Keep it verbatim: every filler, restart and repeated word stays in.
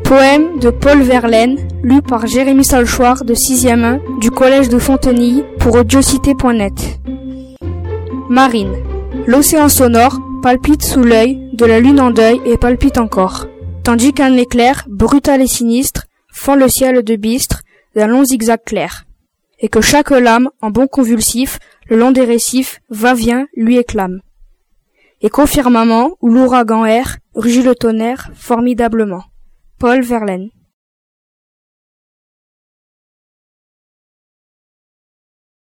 Poème de Paul Verlaine, lu par Jérémy Salchoir de sixième un du collège de Fontenilles pour audiocité point net. Marine. L'océan sonore palpite sous l'œil de la lune en deuil et palpite encore, tandis qu'un éclair, brutal et sinistre, fend le ciel de bistre d'un long zigzag clair, et que chaque lame, en bond convulsif, le long des récifs, va-vient, lui éclame. Et qu'au firmament, où l'ouragan erre, rugit le tonnerre formidablement. Paul Verlaine.